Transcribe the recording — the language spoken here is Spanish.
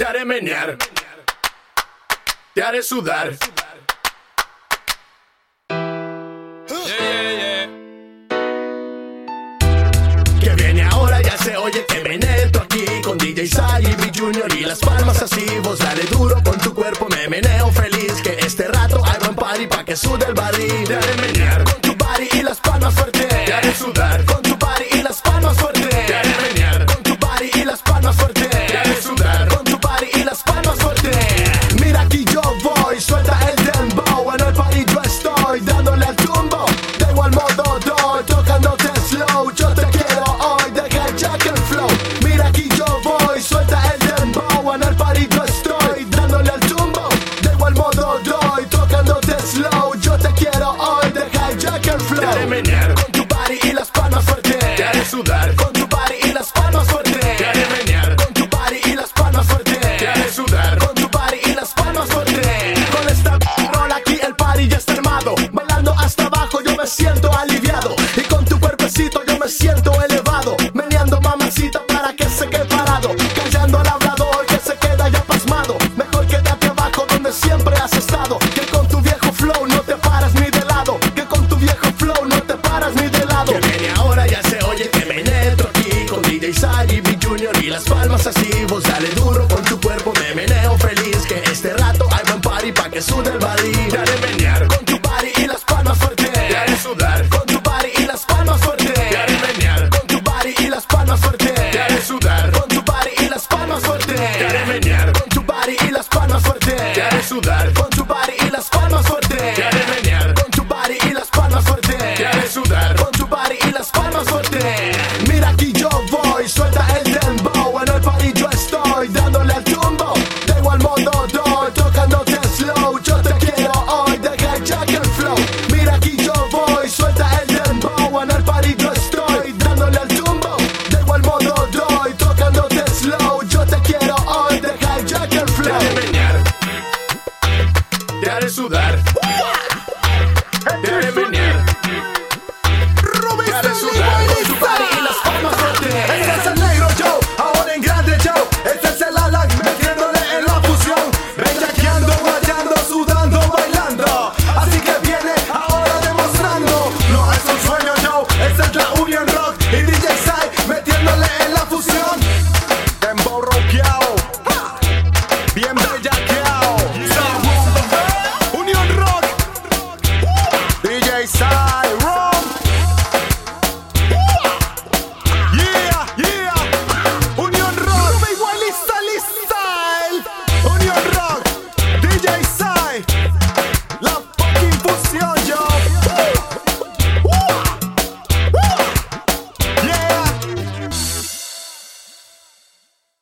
haré menear, te haré sudar. Que viene ahora, ya se oye que me neto aquí con DJ Sai y B Junior y las palmas así. Vos dale duro con tu cuerpo, me meneo feliz. Que este rato hay buen party pa' que sude el body. Te haré menear con tu body y las palmas fuerte. Te haré sudar con tu body y las palmas fuerte. Te haré menear con tu body y las palmas fuerte. Te haré sudar con tu body y las palmas fuerte. Mira aquí yo voy, suelta el dembow. En el party yo estoy dándole al tumbo. Tengo el modo doy, tocándote slow. Yo te quiero hoy, deja el jack el flow. Mira aquí yo voy, suelta el dembow. En el party yo estoy dándole al tumbo. Tengo el modo doy, tocándote slow. Yo te quiero hoy, deja el jack el flow. Te haré menear con tu body y las palmas fuerte. Te haré sudar con tu body y las palmas fuerte. Te haré menear con tu body y las palmas fuerte. Te haré sudar con tu body y las palmas fuerte. Con esta rola aquí el party ya está armado. Bailando hasta abajo yo me siento aliviado. Y con tu cuerpecito yo me siento elevado. Meneando mamacita para que se quede parado. Callando al hablador que se queda ya pasmado. Mejor quédate abajo donde siempre has estado. Que con tu viejo flow no te paras ni de lado. Que con tu viejo flow no te paras ni de lado. Que viene ahora, ya se oye que me neto aquí con DJ Sai y B Junior y las palmas así. Vos dale duro con tu cuerpo, me meneo feliz. Que este rato hay buen party pa' que sude el body. Te haré menear con tu body y las palmas fuerte. Te haré sudar con tu body y las palmas fuerte. Te haré menear con tu body y las palmas fuerte. Te haré sudar con tu body y las palmas fuerte. Te haré menear con tu body y las palmas fuerte. Te haré sudar con